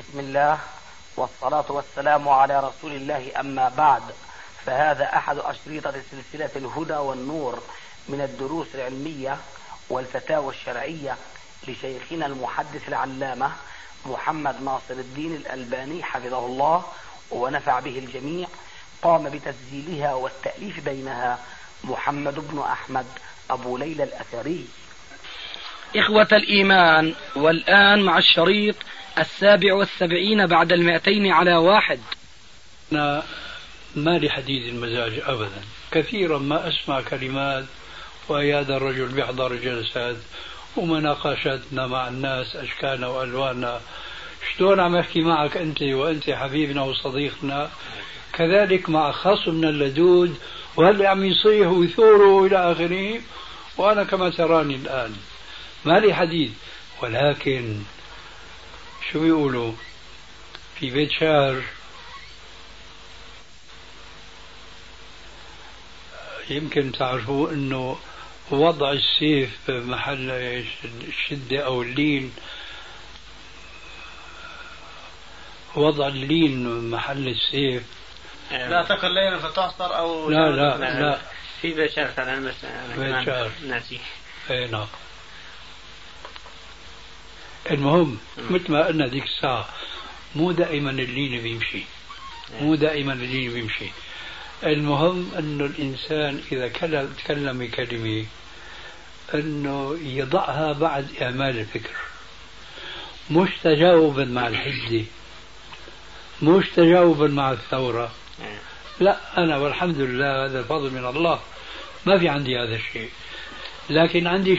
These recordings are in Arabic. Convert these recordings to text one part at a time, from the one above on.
بسم الله والصلاة والسلام على رسول الله، أما بعد، فهذا أحد أشريطة سلسلة الهدى والنور من الدروس العلمية والفتاوى الشرعية لشيخنا المحدث العلامة محمد ناصر الدين الألباني حفظه الله ونفع به الجميع. قام بتسجيلها والتأليف بينها محمد بن أحمد أبو ليلى الأثري. إخوة الإيمان، والآن مع الشريط 77 بعد 200 أنا ما لي حديد المزاج أبدا، كثيرا ما أسمع كلمات وهذا الرجل بيحضر جلسات ومناقشاتنا مع الناس أشكالنا وألواننا، شلون عم أحكي معك أنت وأنت حبيبنا وصديقنا، كذلك مع خصمنا اللدود وهل عم يصيح ويثوروا إلى آخره، وأنا كما تراني الآن ما لي حديد. ولكن شو بيقولوا في بيت شعر، يمكن تعرفوا أنه وضع السيف محل الشدة أو اللين، وضع اللين محل السيف. لا تكن ليلا فتعصر أو لا في بيت شعر فعلا، بس بيت شعر ناسي. اي نعم. المهم مثل ما قلنا ذيك الساعة، مو دائما اللين بيمشي، المهم أنه الإنسان إذا تكلم بكلمة أنه يضعها بعد إعمال الفكر، مش تجاوبا مع الحدة، مش تجاوبا مع الثورة. لا، أنا والحمد لله هذا الفضل من الله، ما في عندي هذا الشيء، لكن عندي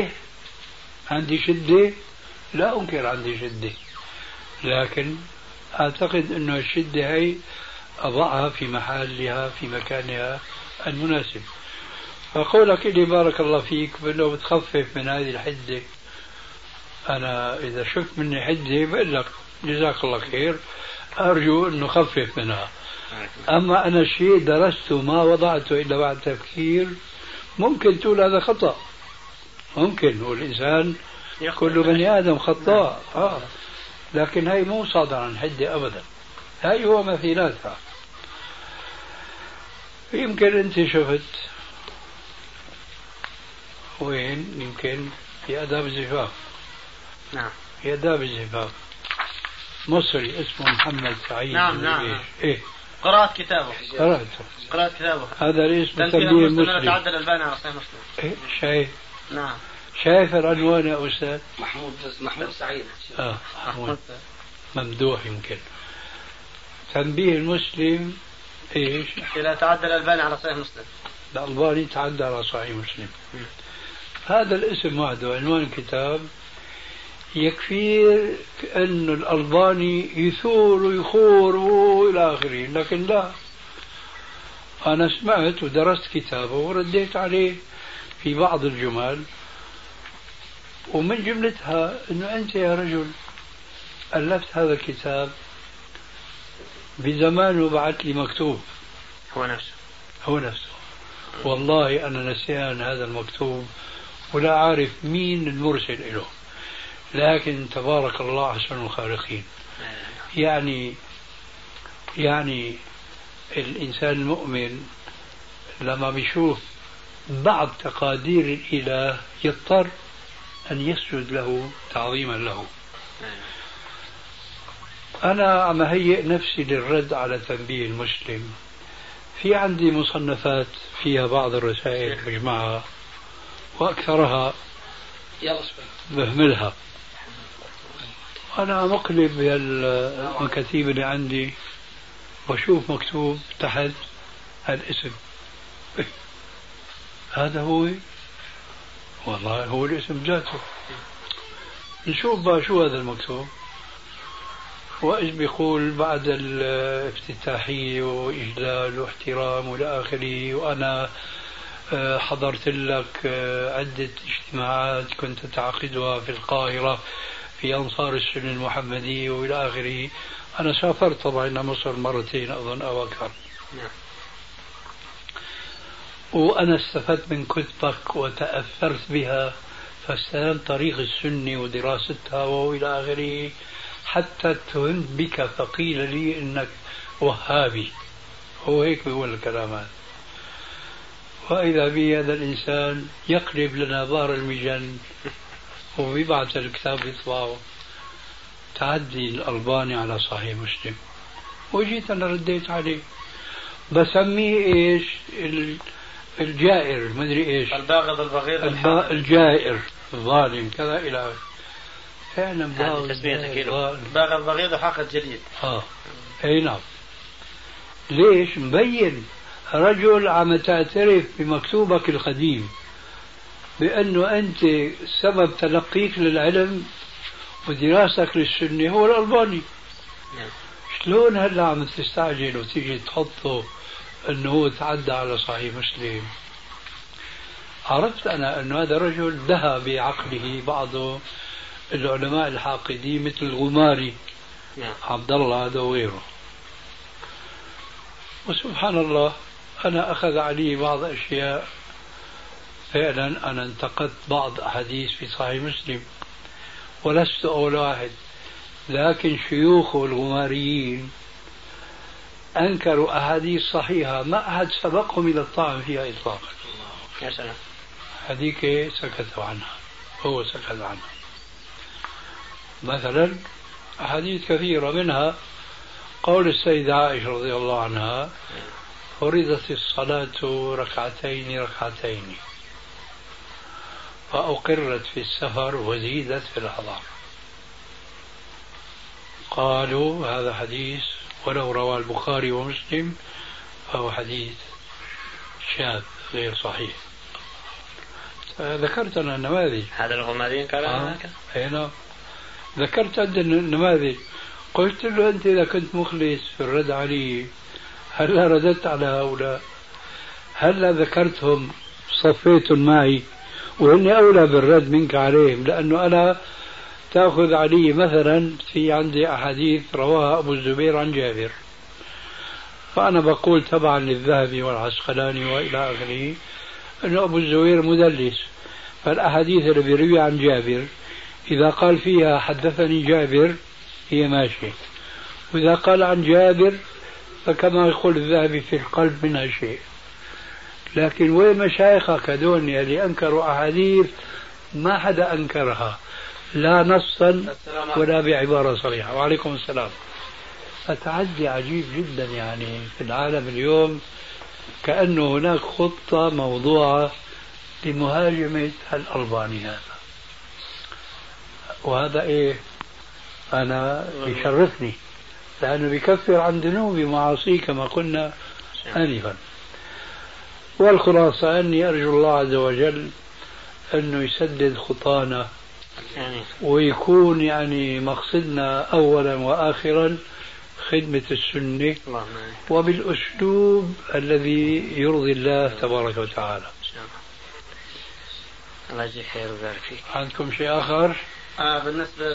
شدة، لا أنكر عندي شدة، لكن أعتقد أنه الشدة هي أضعها في محلها في مكانها المناسب. فقولك إلي بارك الله فيك بأنه بتخفف من هذه الحدة، أنا إذا شفت مني حدة بقول لك جزاك الله خير، أرجو أنه خفف منها. أما أنا شيء درسته ما وضعته إلا بعد تفكير، ممكن تقول هذا خطأ، ممكن، والإنسان كل بني آدم خطاء، لكن هاي مو صادرة عن حدة أبدا، هاي هو مثيلاتها. يمكن أنت شفت وين، يمكن في آداب الزفاف. نعم، في آداب الزفاف مصري اسمه محمد سعيد. نعم. إيه، قرأت كتابه. هذا الاسم تنبيه المسلم. تعدل الألباني على صحيح مسلم. إيه، شايف؟ نعم، شايف العنوان يا أستاذ؟ محمود سعيد. محمود ممدوح. يمكن تنبيه المسلم ايش؟ إذا تعدل الألباني على صحيح مسلم. الألباني تعدى على صحيح مسلم. هذا الاسم وحده عنوان الكتاب يكفي أن الألباني يثور ويخور وإلى آخره، لكن لا، أنا سمعت ودرست كتابه ورديت عليه في بعض الجمل، ومن جملتها أنه أنت يا رجل ألفت هذا الكتاب بزمان وبعث لي مكتوب. هو نفسه. والله أنا نسيان هذا المكتوب ولا عارف مين المرسل له، لكن تبارك الله أحسن الخالقين. يعني الإنسان المؤمن لما بيشوف بعض تقادير الإله يضطر أن يسجد له تعظيما له. أنا عم هيئ نفسي للرد على تنبيه المسلم، في عندي مصنفات فيها بعض الرسائل بجمعها وأكثرها بهملها. أنا مقلب بالمكاتيب اللي عندي وأشوف مكتوب تحت الاسم، هذا هو، والله هو الاسم ذاته. نشوف بقى شو هذا المكتوب، وإيش بيقول بعد الافتتاحية وإجلال واحترام وإلى آخره، وأنا حضرت لك عدة اجتماعات كنت تعقدها في القاهرة في أنصار السنة المحمدية وإلى آخره. أنا سافرت طبعا إلى مصر مرتين أظن أو أكثر، وأنا استفدت من كتبك وتأثرت بها، فاستلمت طريق السنة ودراستها وإلى آخره، حتى اتهمت بك فقيل لي إنك وهابي. هو هيك بيقول الكلام هذا. وإذا به هذا الإنسان يقلب لنا بار المجن ويبعث الكتاب يطبعه تعدي الألباني على صحيح مسلم. وجيت أنا رديت عليه بسميه إيش الجائر ما أدري إيش الباغض البغيض الجائر الظالم كذا إلى آخره. فعلا باغض البغيض وحاقد جليد. أي نعم. ليش؟ مبين رجل عم تعترف بمكتوبك القديم بأنه أنت سبب تلقيك للعلم ودراستك للسنة هو الألباني. شلون هلا عم تستعجل وتيجي تحطه أنه هو تعدى على صحيح مسلم؟ عرفت أنا أنه هذا الرجل دهى بعقله بعض العلماء الحاقدين مثل الغماري عبد الله هذا وغيره. وسبحان الله أنا أخذ علي بعض أشياء. فعلا أنا انتقدت بعض أحاديث في صحيح مسلم ولست أول واحد، لكن شيوخه الغماريين أنكروا أحاديث صحيحة ما أحد سبقهم إلى الطعن فيها إطلاقا. يا سلام. هذيك سكتوا عنها، هو سكت عنها. مثلا أحاديث كثيرة منها قول السيدة عائشة رضي الله عنها: فرضت الصلاة ركعتين فأقرت في السفر وزيدت في الحضر. قالوا هذا حديث ولو رواه البخاري ومسلم فهو حديث شاذ غير صحيح. ذكرت أنا النماذج. هذا الغماريين قالوا هنا ذكرت عندنا النماذج. قلت له أنت إذا كنت مخلص في الرد علي هلا رددت على هؤلاء؟ هلا ذكرتهم صفيتم معي وإني أولى بالرد منك عليهم، لأنه أنا تأخذ علي مثلا في عندي أحاديث رواها أبو الزبير عن جابر، فأنا بقول تبعا للذهبي والعسقلاني وإلى آخره أنه أبو الزبير مدلس، فالأحاديث اللي بيرويها عن جابر إذا قال فيها حدثني جابر هي ماشي، وإذا قال عن جابر فكما يقول الذهبي في القلب منها شيء. لكن وين مشايخك هذول اللي أنكروا أحاديث ما حدا أنكرها لا نصا ولا بعبارة صريحة؟ وعليكم السلام. التعدي عجيب جدا يعني في العالم اليوم، كأنه هناك خطة موضوعة لمهاجمة الألباني هذا. وهذا إيه أنا يشرفني لأنه بيكفر عن ذنوبي ومعاصي كما قلنا آنفا. والخلاصة أني أرجو الله عز وجل أنه يسدد خطانا ويكون يعني مقصدنا أولا وآخرا خدمة السنة وبالأسلوب الذي يرضي الله تبارك وتعالى. الله يجزيك خير ويبارك فيك. عندكم شيء آخر؟ بالنسبة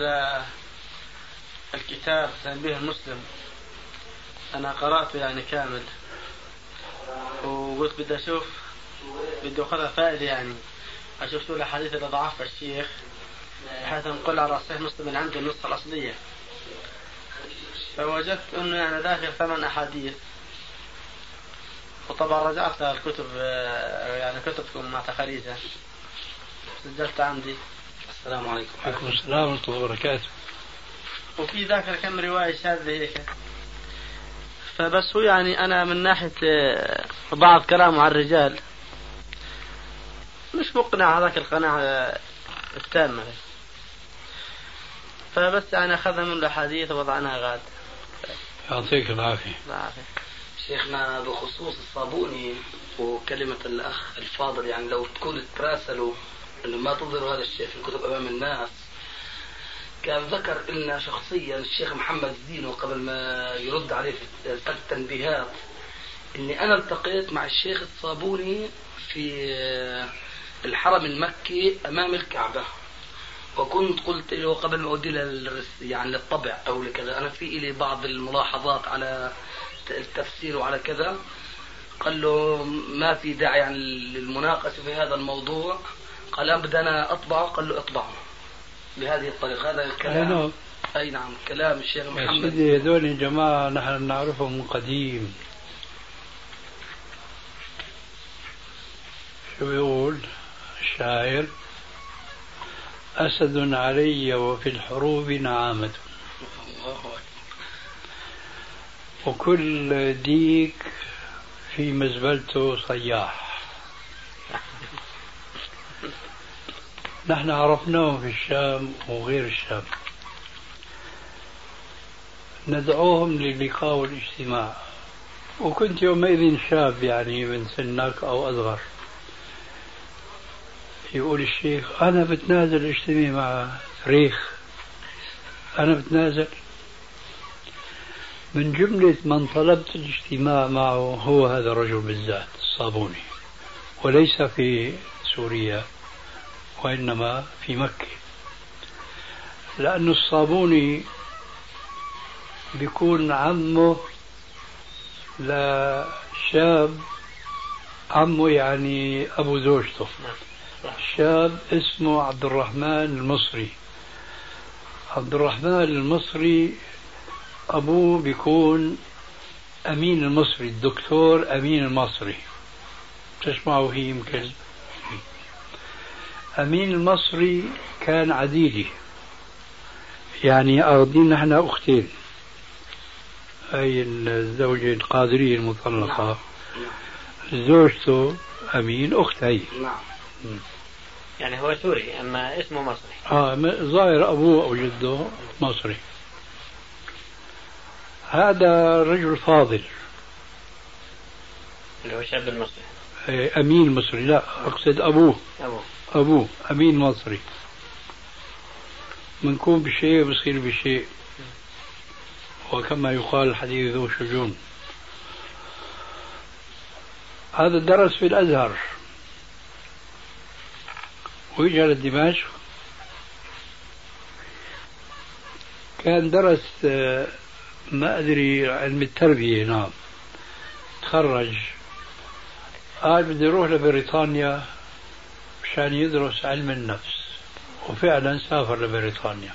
للكتاب تنبيه المسلم أنا قرأته يعني كامل، وقلت بدي أشوف بدي أخذها فائدة يعني أشوف شو الأحاديث اللي ضعفها الشيخ بحيث نقول على صحيح مسلم من عنده النسخة الأصلية. فوجدت أنه يعني داخل 8 أحاديث، وطبعا رجعت الكتب يعني كتبكم مع تخاريجها سجلت عندي. السلام عليكم. وعليكم السلام ورحمة الله وبركاته. وفي ذاكرة كم رواية شاذة هيك، فبس هو يعني أنا من ناحية بعض كلامه عن الرجال مش مقنع هذاك القناعة التامة، فبس يعني أخذنا من الأحاديث ووضعناها غاد. يعطيك العافية. شيخنا بخصوص الصابوني وكلمة الأخ الفاضل، يعني لو تكون تراسلوا أنه ما تظهروا هذا الشيء في الكتب أمام الناس. كان ذكر لنا شخصيا الشيخ محمد الدين قبل ما يرد عليه في التنبيهات اني انا التقيت مع الشيخ الصابوني في الحرم المكي امام الكعبة، وكنت قلت له قبل ما اودي يعني للطبع او لكذا انا في لي بعض الملاحظات على التفسير وعلى كذا. قال له ما في داعي يعني للمناقشة في هذا الموضوع. قال بدنا اطبعه. قال له اطبعه بهذه الطريقة. هذا الكلام أي نعم كلام الشيخ محمد. يا سيدي هذول الجماعة نحن نعرفهم من قديم. شو بيقول الشاعر؟ أسد علي وفي الحروب نعامة، وكل ديك في مزبلته صياح. نحن عرفناهم في الشام وغير الشام، ندعوهم للقاء والاجتماع، وكنت يومئذ شاب يعني من سنك أو أصغر. يقول الشيخ أنا بتنازل اجتماع مع ريخ، أنا بتنازل. من جملة من طلبت الاجتماع معه هو هذا الرجل بالذات الصابوني، وليس في سوريا وإنما في مكة، لأن الصابوني بيكون عمه لشاب، عمه يعني أبو زوجته، شاب اسمه عبد الرحمن المصري. عبد الرحمن المصري أبوه بيكون أمين المصري، الدكتور أمين المصري، تسمعوا هي يمكن. أمين المصري كان عديدي، يعني أخذين نحن أختين، أي الزوجة القادرية المطلقة زوجته أمين أختي. يعني هو سوري أما اسمه مصري. ظاهر أبوه أو جده مصري. هذا رجل فاضل اللي هو الشاب المصري. أمين مصري، لا أقصد أبوه أمين مصري. منكون بشيء بصير بشيء، وكما يقال الحديث ذو شجون. هذا درس في الأزهر ويجي لدمشق، كان درس ما أدري علم التربية. نعم تخرج، قال بدي يروح لبريطانيا مشان يدرس علم النفس، وفعلا سافر لبريطانيا.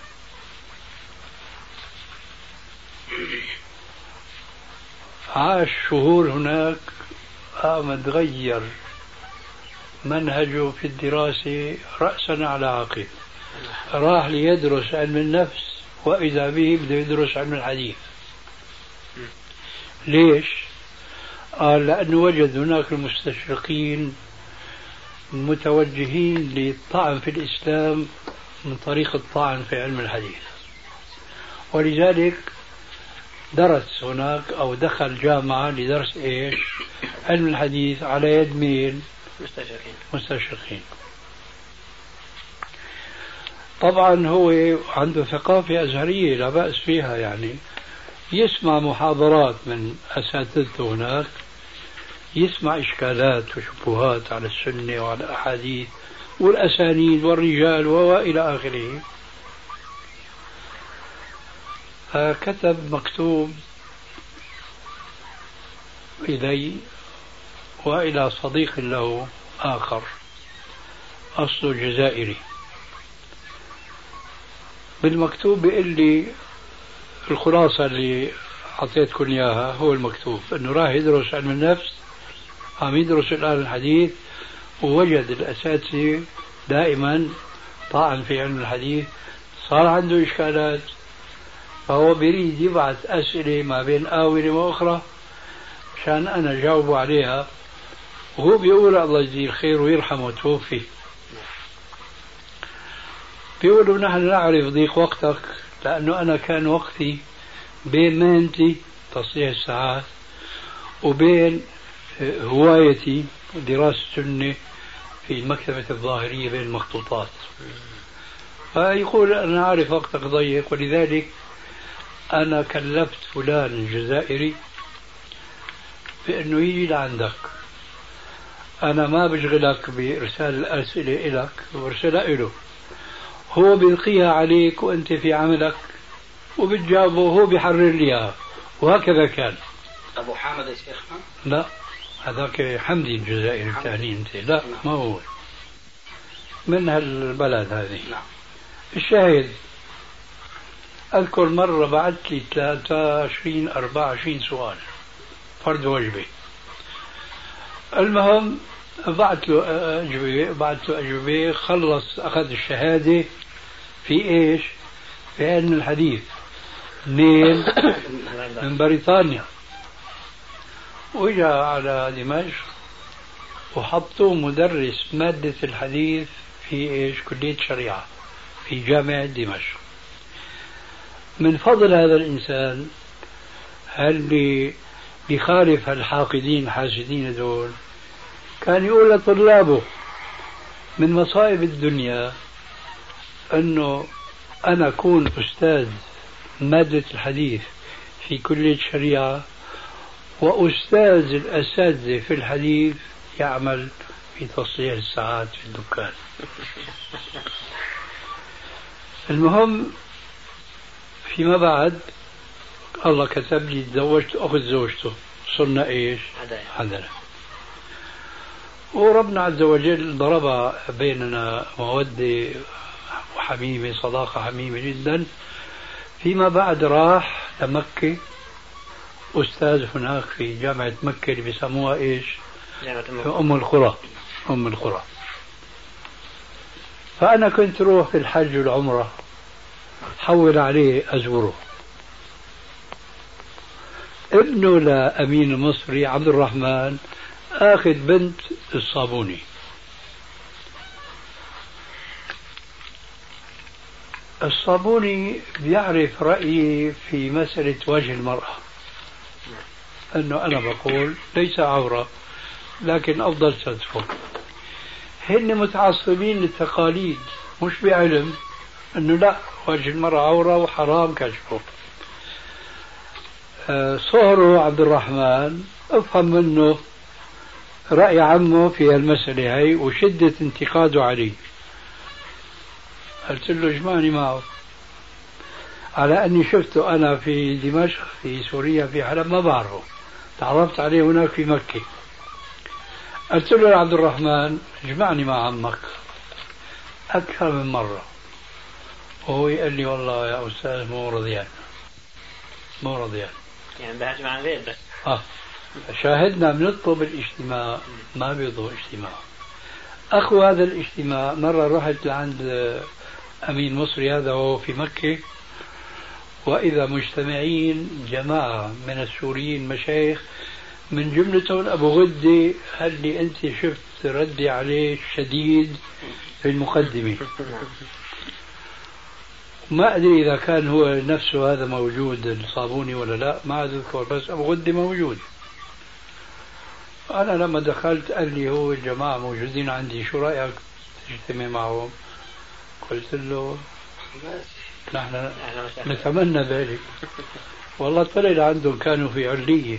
عاش شهور هناك، قام تغير منهجه في الدراسة رأسا على عقب. راح ليدرس علم النفس وإذا به بده يدرس علم الحديث. ليش؟ قال لأنه وجد هناك المستشرقين متوجهين للطعن في الإسلام من طريق الطعن في علم الحديث، ولذلك درس هناك أو دخل جامعة لدرس إيش؟ علم الحديث على يد مين؟ مستشرقين. طبعا هو عنده ثقافة أزهرية لا بأس فيها، يعني يسمع محاضرات من أساتذته هناك، يسمع إشكالات وشبهات على السنة وعلى الأحاديث والأسانيد والرجال وإلى آخره. فكتب مكتوب إلي وإلى صديق له آخر أصله جزائري. بالمكتوب بيقول لي الخلاصة اللي أعطيتكم إياها، هو المكتوب أنه راح يدرس علم النفس، عم يدرس الآن الحديث، ووجد الأساتذة دائما طعن في علم الحديث، صار عنده إشكالات، فهو بيريد يبعث أسئلة ما بين آونة وأخرى مشان أنا جاوبه عليها، وهو بيقول الله يجزيه الخير ويرحمه وتوفي. بيقولوا نحن نعرف ضيق وقتك، لأنه أنا كان وقتي بين مهنتي تصليح الساعات وبين هوايتي دراسة السنة في المكتبة الظاهرية بين المخطوطات. فيقول أنا أعرف وقتك ضيق، ولذلك أنا كلفت فلان الجزائري بأنه يجي لعندك، أنا ما بشغلك بإرسال الأسئلة إلك وإرسالها إله، هو بيلقيها عليك وأنت في عملك وبتجاوبه وهو بيحرر ليها. وهكذا كان. أبو حامد يا شيخنا؟ لا هذاك حمدي الجزائري الثاني أنت، لا ما هو من هالبلد هذه. الشاهد أذكر مرة بعث لي 23 24 سؤال فرد وجبة. المهم بعث له أجوبة خلص أخذ الشهادة في إيش؟ في علم الحديث. منين؟ من بريطانيا. وجاء على دمشق وحطوه مدرس مادة الحديث في إيش؟ كلية الشريعة في جامعة دمشق. من فضل هذا الإنسان هل بيخالف الحاقدين الحاسدين دول، كان يقول لطلابه من مصائب الدنيا أنه أنا أكون أستاذ مادة الحديث في كلية الشريعة وأستاذ الأساتذة في الحديث يعمل في تصليح الساعات في الدكان. المهم فيما بعد الله كتب لي تزوجت أخذ زوجته، صرنا إيش؟ عدنا. وربنا عز وجل ضرب بيننا مودة وحميمة، صداقة حميمة جدا. فيما بعد راح لمكة أستاذ هناك في جامعة مكة اللي بيسموها إيش؟ في أم القرى. أم القرى. فأنا كنت روح في الحج والعمرة حول عليه أزوره. ابنه لأمين المصري عبد الرحمن آخذ بنت الصابوني. الصابوني بيعرف رأيي في مسألة وجه المرأة، أنه أنا بقول ليس عورة لكن أفضل ستره. هن متعصبين للتقاليد مش بعلم أنه لا، وجه المرأة عورة وحرام كشفه. صهره عبد الرحمن افهم منه رأي عمه في المسألة هاي وشدة انتقاده عليه. قلت له اجمعني معه على أني شفته أنا في دمشق في سوريا في حلب ما بعرفه، تعرفت عليه هناك في مكة. قلت له يا عبد الرحمن اجمعني مع عمك أكثر من مرة، وهو يقول لي والله يا أستاذ مو رضيان يعني بهجم عن غير بس. شاهدنا بنطلب الاجتماع ما بيضوا اجتماع. أخو هذا الاجتماع مرة رحت لعند أمين مصري هذا وهو في مكة، وإذا مجتمعين جماعة من السوريين مشايخ من جملتهم أبو غدة اللي أنت شفت ردي عليه شديد في المقدمة. ما أدري إذا كان هو نفسه هذا موجود الصابوني ولا لا، ما أذكر، بس أبو غدة موجود. أنا لما دخلت قال لي هو الجماعة موجودين عندي، شو رأيك تجتمع معهم؟ قلت له نحن نتمنى ذلك. والله طلع عندهم كانوا في علية،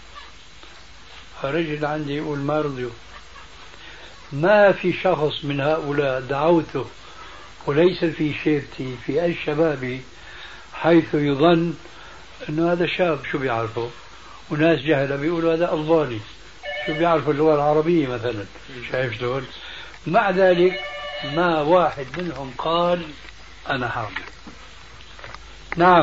رجل عندي يقول ما رضيوا. ما في شخص من هؤلاء دعوته وليس في شيبتي في أي شبابي حيث يظن أنه هذا شاب شو بيعرفه، وناس جهلة بيقولوا هذا ألباني شو بيعرفوا اللغة العربية مثلا. شايف شلون؟ مع ذلك ما واحد منهم قال أنا حاضر. نعم.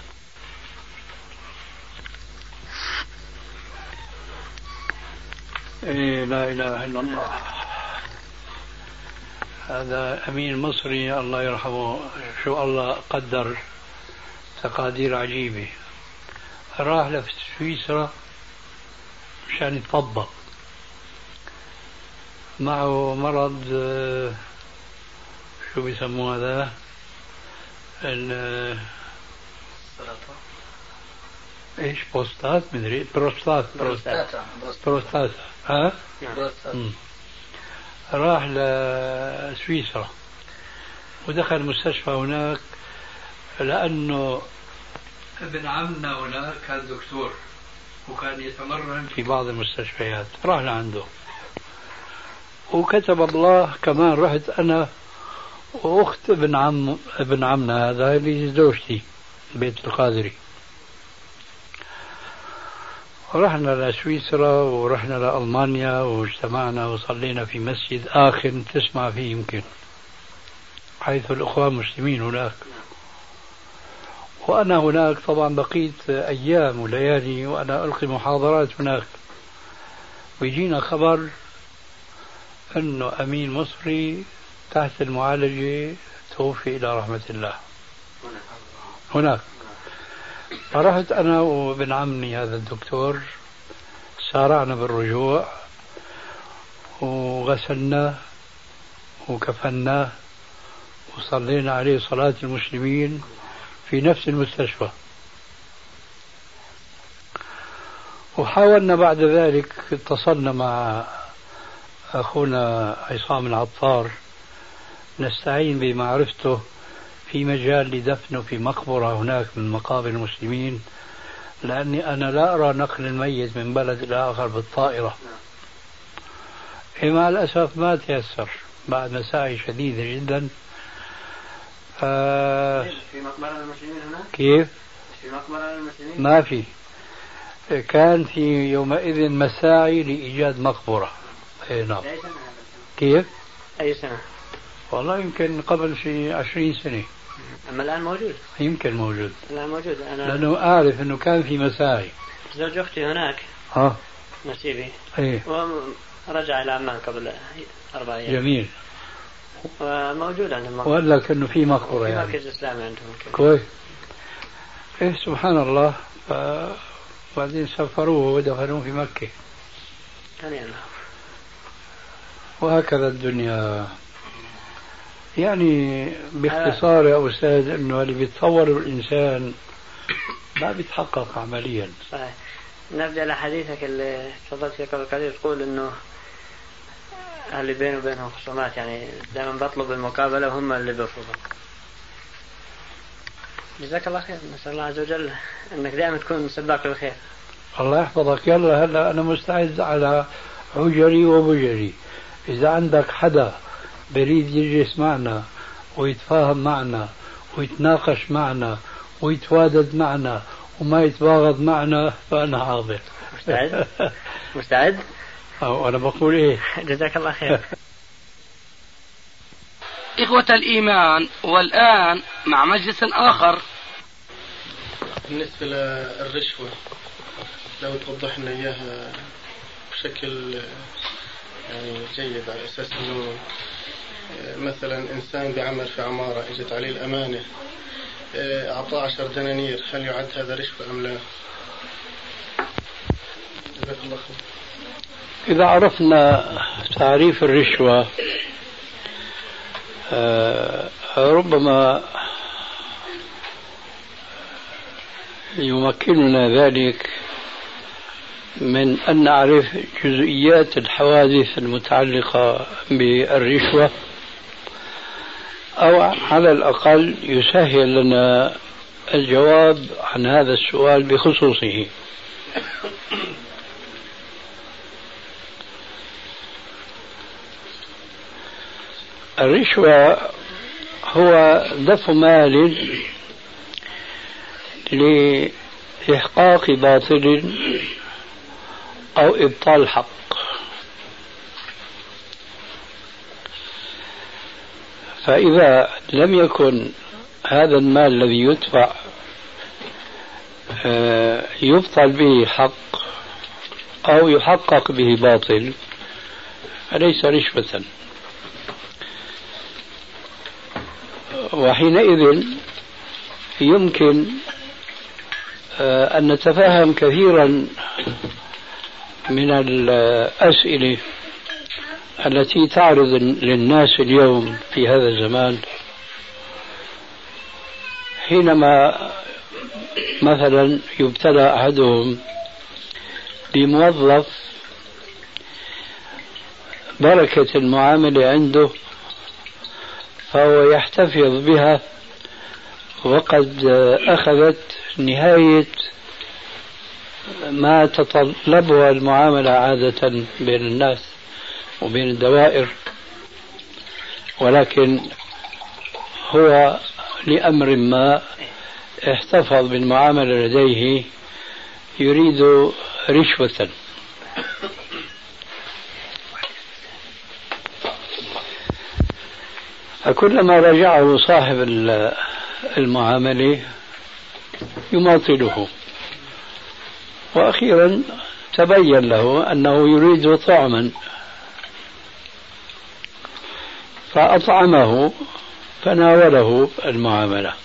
إيه لا إله إلا الله. هذا أمين مصري الله يرحمه، شو الله قدر تقادير عجيبة. راح لسويسرا مشان يطبق، معه مرض شو بيسموه هذا ايش بروستات مدري بروستات ها. راح لسويسرا ودخل المستشفى هناك لأنه ابن عمنا هناك كان دكتور وكان يتمرن في بعض المستشفيات. راح لعنده وكتب الله كمان رحت أنا وأخت ابن عمنا هذا اللي زوجتي بيت القادري. رحنا لسويسرا ورحنا لألمانيا واجتمعنا وصلينا في مسجد آخر تسمع فيه يمكن، حيث الأخوة المسلمين هناك. وأنا هناك طبعا بقيت أيام وليالي وأنا ألقي محاضرات هناك، ويجينا خبر أنه أمين مصري تحت المعالجة توفي إلى رحمة الله هناك. فرحت أنا وابن عمي هذا الدكتور، سارعنا بالرجوع وغسلناه وكفناه وصلينا عليه صلاة المسلمين في نفس المستشفى. وحاولنا بعد ذلك، اتصلنا مع أخونا عصام العطار نستعين بمعرفته في مجال لدفنه في مقبرة هناك من مقابر المسلمين، لأني أنا لا أرى نقل الميت من بلد إلى آخر بالطائرة. مع الأسف ما تيسر بعد مساعي شديدة جدا. في مقبرة المسلمين هناك؟ كيف؟ في مقبرة المسلمين؟ ما في. كان في يومئذ مساعي لإيجاد مقبرة. نعم. أي سنة؟ كيف؟ أي سنة؟ والله يمكن قبل شيء 20 سنة. أما الآن موجود؟ يمكن موجود. الآن موجود. أنا لأنه أعرف أنه كان في مساعي. زوج أختي هناك. نسيبي. إيه. ورجع إلى عمان قبل 4 أيام. جميل. وموجود عندهم مقبرة. وقال لك أنه في مقبرة في يعني. مركز إسلامي عندهم. كويس. إيه سبحان الله. بعدين سفروه ودفنوه في مكة. يعني وهكذا الدنيا. يعني باختصار يا أستاذ أنه اللي بيتصور الإنسان ما بيتحقق عمليا. صحيح. نرجع لحديثك اللي تفضلت فيه قبل قليل، تقول أنه اللي بينه وبينهم خصومات، يعني دائما بطلب المقابلة وهم اللي بيرفضوا. جزاك الله خير، نسأل الله عز وجل أنك دائما تكون سباق للخير. الله يحفظك. يلا هلا أنا مستعد على عجري وبجري. إذا عندك حدا بريد يجلس معنا ويتفاهم معنا ويتناقش معنا ويتوادد معنا وما يتباغض معنا فأنا حاضر. مستعد؟ مستعد؟ أنا بقول إيه. جزاك الله خير. إخوة الإيمان، والآن مع مجلس آخر. بالنسبة للرشوة لو توضح لنا إياها بشكل يعني جيد، على أساس أنه مثلا إنسان بيعمل في عمارة إجت عليه الأمانة أعطاه 10 دنانير، هل يعد هذا رشوة أم لا؟ جزاك الله خير. إذا عرفنا تعريف الرشوة ربما يمكننا ذلك من أن نعرف جزئيات الحوادث المتعلقة بالرشوة، أو على الأقل يسهل لنا الجواب عن هذا السؤال بخصوصه. الرشوة هو دفع مال لإحقاق باطل أو إبطال حق. فإذا لم يكن هذا المال الذي يدفع يبطل به حق أو يحقق به باطل فليس رشوة. وحينئذ يمكن أن نتفهم كثيرا من الأسئلة التي تعرض للناس اليوم في هذا الزمان، حينما مثلا يبتلى أحدهم بموظف بركة المعاملة عنده فهو يحتفظ بها وقد أخذت نهاية ما تطلبها المعاملة عادة بين الناس وبين الدوائر، ولكن هو لأمر ما احتفظ بالمعاملة لديه يريد رشوة. فكلما رجعه صاحب المعاملة يماطله. وأخيرا تبين له أنه يريد طعما فأطعمه فناوله المعاملة.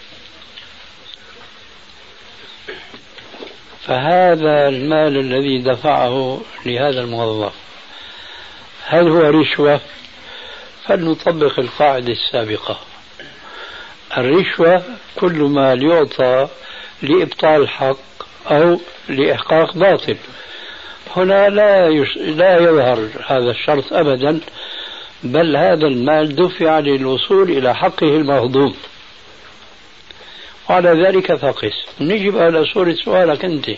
فهذا المال الذي دفعه لهذا الموظف هل هو رشوة؟ فلنطبق القاعدة السابقة: الرشوة كل ما يعطى لإبطال حق أو لإحقاق باطل. هنا لا يظهر هذا الشرط أبدا، بل هذا المال دفع للوصول إلى حقه المهضوم. وعلى ذلك فقس. نجيب على صورة سؤالك أنت: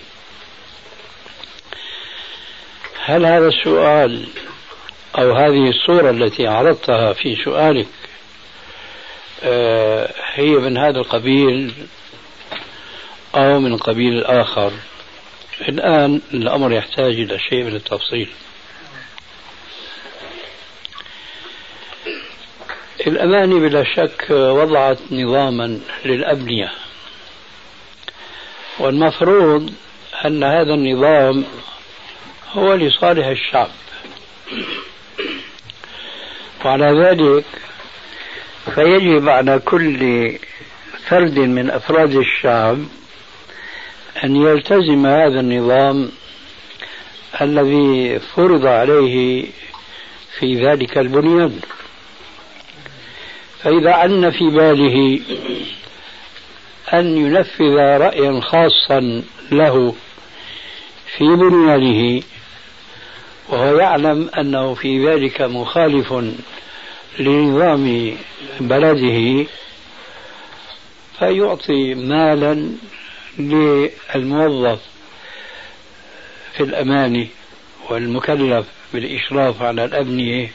هل هذا السؤال أو هذه الصورة التي عرضتها في سؤالك هي من هذا القبيل أو من قبيل آخر؟ الآن الأمر يحتاج إلى شيء من التفصيل. الأماني بلا شك وضعت نظاما للأبنية، والمفروض أن هذا النظام هو لصالح الشعب، وعلى ذلك فيجب على كل فرد من أفراد الشعب أن يلتزم هذا النظام الذي فرض عليه في ذلك البنيان. فإذا عن في باله أن ينفذ رأيا خاصا له في بنيانه وهو يعلم أنه في ذلك مخالف لنظام بلده، فيعطي مالا للموظف في الأماني والمكلف بالإشراف على الأبنية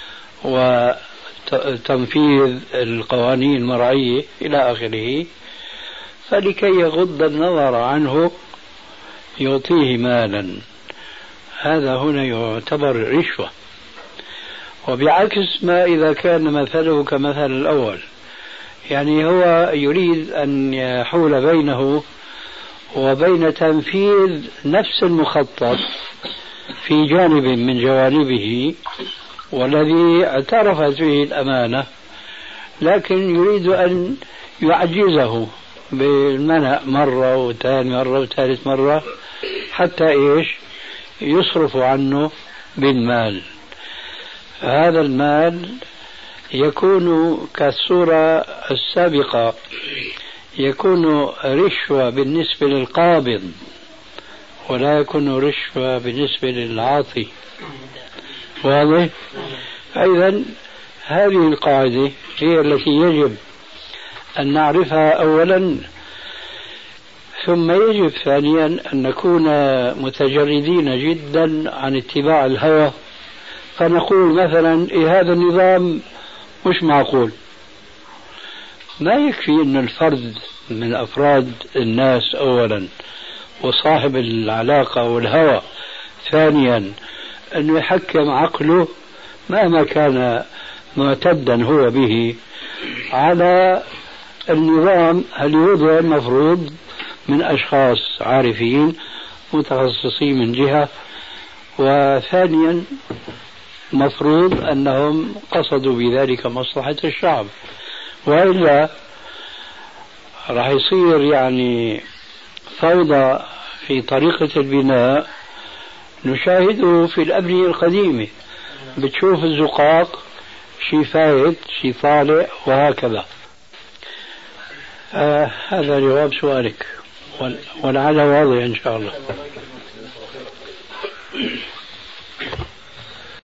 وتنفيذ القوانين المرعية إلى آخره، فلكي يغض النظر عنه يعطيه مالا. هذا هنا يعتبر رشوة. وبعكس ما إذا كان مثله كمثل الأول، يعني هو يريد أن يحول بينه وبين تنفيذ نفس المخطط في جانب من جوانبه والذي اعترفت به الأمانة، لكن يريد أن يعجزه بالمنع مرة وثاني مرة وثالث مرة حتى يصرف عنه بالمال. هذا المال يكون كالصورة السابقة، يكون رشوة بالنسبة للقابض ولا يكون رشوة بالنسبة للعاطي. واضح؟ أيضا هذه القاعدة هي التي يجب أن نعرفها أولا، ثم يجب ثانيا أن نكون متجردين جدا عن اتباع الهوى، فنقول مثلا هذا النظام مش معقول. ما يكفي أن الفرد من أفراد الناس أولا وصاحب العلاقة والهوى ثانيا أنه يحكم عقله مهما كان معتدا هو به على النظام الوضع المفروض من أشخاص عارفين متخصصين من جهة، وثانيا مفروض أنهم قصدوا بذلك مصلحة الشعب، وإلا راح يصير يعني فوضى في طريقة البناء نشاهده في الأبنية القديمة. بتشوف الزقاق شي فايت شي طالع وهكذا. هذا جواب سؤالك ولعله واضح إن شاء الله.